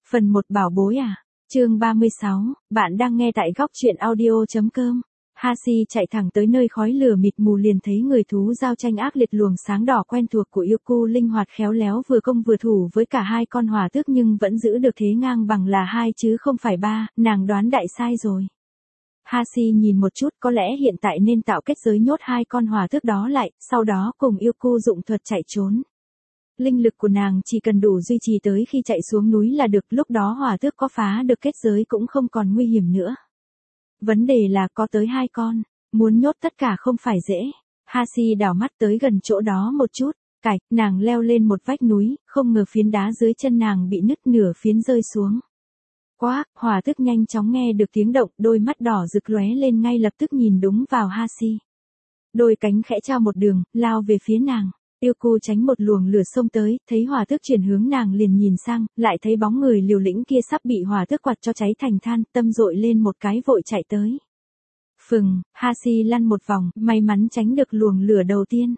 Phần 1 bảo bối à? Chương 36, bạn đang nghe tại góc truyện audio.com. Hashi chạy thẳng tới nơi khói lửa mịt mù liền thấy người thú giao tranh ác liệt luồng sáng đỏ quen thuộc của Yuku linh hoạt khéo léo vừa công vừa thủ với cả hai con hỏa tước nhưng vẫn giữ được thế ngang bằng là hai chứ không phải ba, nàng đoán đại sai rồi. Hashi nhìn một chút có lẽ hiện tại nên tạo kết giới nhốt hai con hỏa tước đó lại, sau đó cùng Yuku dụng thuật chạy trốn. Linh lực của nàng chỉ cần đủ duy trì tới khi chạy xuống núi là được, lúc đó hỏa tước có phá được kết giới cũng không còn nguy hiểm nữa. Vấn đề là có tới hai con, muốn nhốt tất cả không phải dễ. Hashi đảo mắt tới gần chỗ đó một chút, nàng leo lên một vách núi, không ngờ phiến đá dưới chân nàng bị nứt nửa phiến rơi xuống. Quá, hỏa tước nhanh chóng nghe được tiếng động, đôi mắt đỏ rực lóe lên ngay lập tức nhìn đúng vào Hashi. Đôi cánh khẽ trao một đường, lao về phía nàng. Yuku tránh một luồng lửa xông tới, thấy hỏa tước chuyển hướng nàng liền nhìn sang, lại thấy bóng người liều lĩnh kia sắp bị hỏa tước quạt cho cháy thành than, tâm dội lên một cái vội chạy tới. Phừng, Hashi lăn một vòng, may mắn tránh được luồng lửa đầu tiên.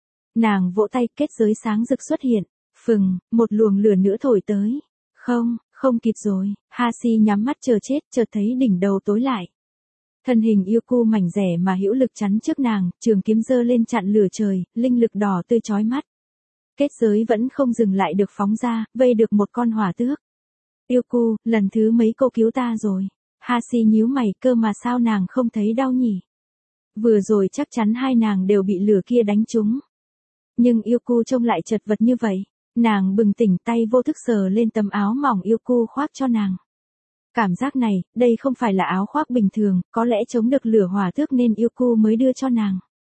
Nàng vỗ tay, kết giới sáng rực xuất hiện. Phừng, một luồng lửa nữa thổi tới. Không kịp rồi, Hashi nhắm mắt chờ chết, chợt thấy đỉnh đầu tối lại. Thân hình Yuku mảnh rẻ mà hữu lực chắn trước nàng, trường kiếm giơ lên chặn lửa trời, linh lực đỏ tươi chói mắt. Kết giới vẫn không dừng lại được phóng ra, vây được một con hỏa tước. Yuku, lần thứ mấy cô cứu ta rồi. Hashi nhíu mày, cơ mà sao nàng không thấy đau nhỉ? Vừa rồi chắc chắn hai nàng đều bị lửa kia đánh trúng. Nhưng Yuku trông lại chật vật như vậy. Nàng bừng tỉnh, tay vô thức sờ lên tấm áo mỏng Yuku khoác cho nàng. Cảm giác này, đây không phải là áo khoác bình thường, có lẽ chống được lửa hỏa tước nên Yuku mới đưa cho nàng.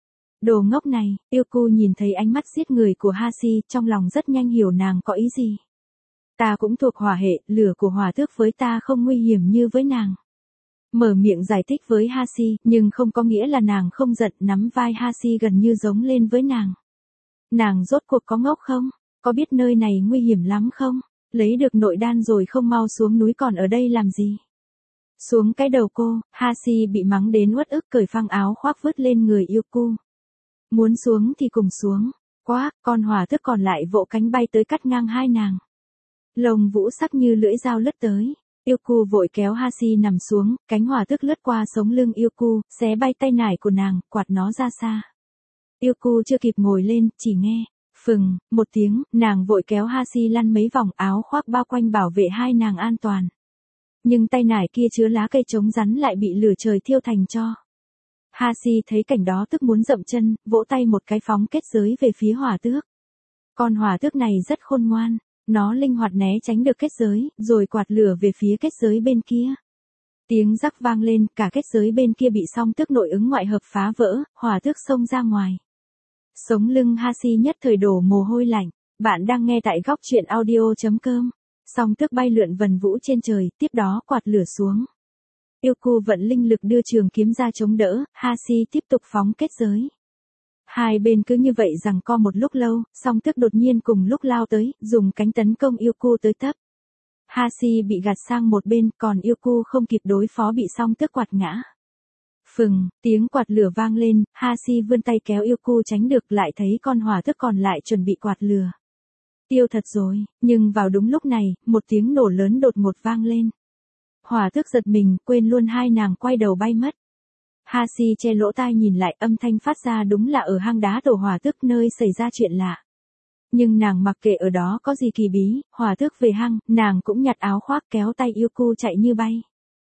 Đồ ngốc này, Yuku nhìn thấy ánh mắt giết người của Hashi, trong lòng rất nhanh hiểu nàng có ý gì. Ta cũng thuộc hỏa hệ, lửa của hỏa tước với ta không nguy hiểm như với nàng. Mở miệng giải thích với Hashi, nhưng không có nghĩa là nàng không giận, nắm vai Hashi gần như giống lên với nàng. Nàng rốt cuộc có ngốc không? Có biết nơi này nguy hiểm lắm không? Lấy được nội đan rồi không mau xuống núi còn ở đây làm gì? Xuống cái đầu cô, Hashi bị mắng đến uất ức cởi phăng áo khoác vứt lên người Yuku. Muốn xuống thì cùng xuống. Quá, con hỏa tước còn lại vỗ cánh bay tới cắt ngang hai nàng. Lông vũ sắc như lưỡi dao lướt tới. Yuku vội kéo Hashi nằm xuống, cánh hỏa tước lướt qua sống lưng Yuku, xé bay tay nải của nàng, quạt nó ra xa. Yuku chưa kịp ngồi lên, chỉ nghe. Phừng, một tiếng, nàng vội kéo Hashi lăn mấy vòng, áo khoác bao quanh bảo vệ hai nàng an toàn. Nhưng tay nải kia chứa lá cây chống rắn lại bị lửa trời thiêu thành tro. Hashi thấy cảnh đó tức muốn dậm chân, vỗ tay một cái phóng kết giới về phía hỏa tước. Con hỏa tước này rất khôn ngoan, nó linh hoạt né tránh được kết giới, rồi quạt lửa về phía kết giới bên kia. Tiếng rắc vang lên, cả kết giới bên kia bị song tước nội ứng ngoại hợp phá vỡ, hỏa tước xông ra ngoài. Sống lưng Hashi nhất thời đổ mồ hôi lạnh. Bạn đang nghe tại góc truyện audio.com. Song tước bay lượn vần vũ trên trời, tiếp đó quạt lửa xuống. Yuku vận linh lực đưa trường kiếm ra chống đỡ, Hashi tiếp tục phóng kết giới. Hai bên cứ như vậy giằng co một lúc lâu, song tước đột nhiên cùng lúc lao tới, dùng cánh tấn công Yuku tới tấp. Hashi bị gạt sang một bên, còn Yuku không kịp đối phó bị song tước quạt ngã. Phừng, tiếng quạt lửa vang lên, Hashi vươn tay kéo Yuku tránh được, lại thấy con hỏa tước còn lại chuẩn bị quạt lửa. Tiêu thật rồi, nhưng vào đúng lúc này, một tiếng nổ lớn đột ngột vang lên. Hỏa tước giật mình, quên luôn hai nàng quay đầu bay mất. Hashi che lỗ tai nhìn lại, âm thanh phát ra đúng là ở hang đá tổ hỏa tước nơi xảy ra chuyện lạ. Nhưng nàng mặc kệ ở đó có gì kỳ bí, hỏa tước về hang, nàng cũng nhặt áo khoác kéo tay Yuku chạy như bay.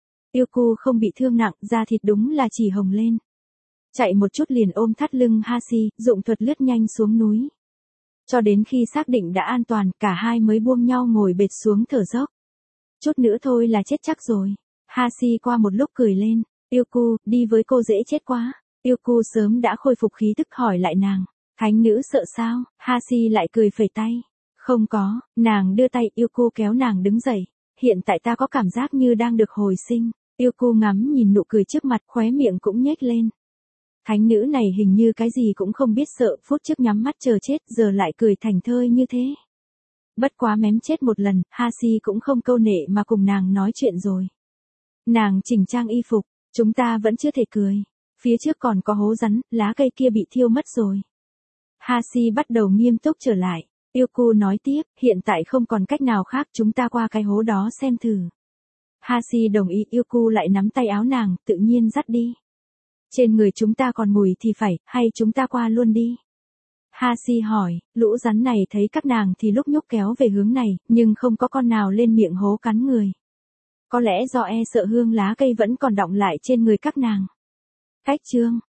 Yuku không bị thương nặng, da thịt đúng là chỉ hồng lên. Chạy một chút liền ôm thắt lưng Hashi, dụng thuật lướt nhanh xuống núi. Cho đến khi xác định đã an toàn, cả hai mới buông nhau ngồi bệt xuống thở dốc. Chút nữa thôi là chết chắc rồi. Hashi qua một lúc cười lên. Yuku, đi với cô dễ chết quá. Yuku sớm đã khôi phục khí tức hỏi lại nàng. Thánh nữ sợ sao? Hashi lại cười phẩy tay. Không có, nàng đưa tay, Yuku kéo nàng đứng dậy. Hiện tại ta có cảm giác như đang được hồi sinh. Yuku ngắm nhìn nụ cười trước mặt, khóe miệng cũng nhếch lên. Thánh nữ này hình như cái gì cũng không biết sợ, phút trước nhắm mắt chờ chết, giờ lại cười thành thơi như thế. Bất quá mém chết một lần, Hashi cũng không câu nệ mà cùng nàng nói chuyện rồi. Nàng chỉnh trang y phục, chúng ta vẫn chưa thể cười. Phía trước còn có hố rắn, lá cây kia bị thiêu mất rồi. Hashi bắt đầu nghiêm túc trở lại. Yuku nói tiếp, hiện tại không còn cách nào khác, chúng ta qua cái hố đó xem thử. Hashi đồng ý. Yuku lại nắm tay áo nàng, tự nhiên dắt đi. Trên người chúng ta còn mùi thì phải, hay chúng ta qua luôn đi. Hashi hỏi, lũ rắn này thấy các nàng thì lúc nhúc kéo về hướng này, nhưng không có con nào lên miệng hố cắn người. Có lẽ do sợ hương lá cây vẫn còn đọng lại trên người các nàng. Cách chương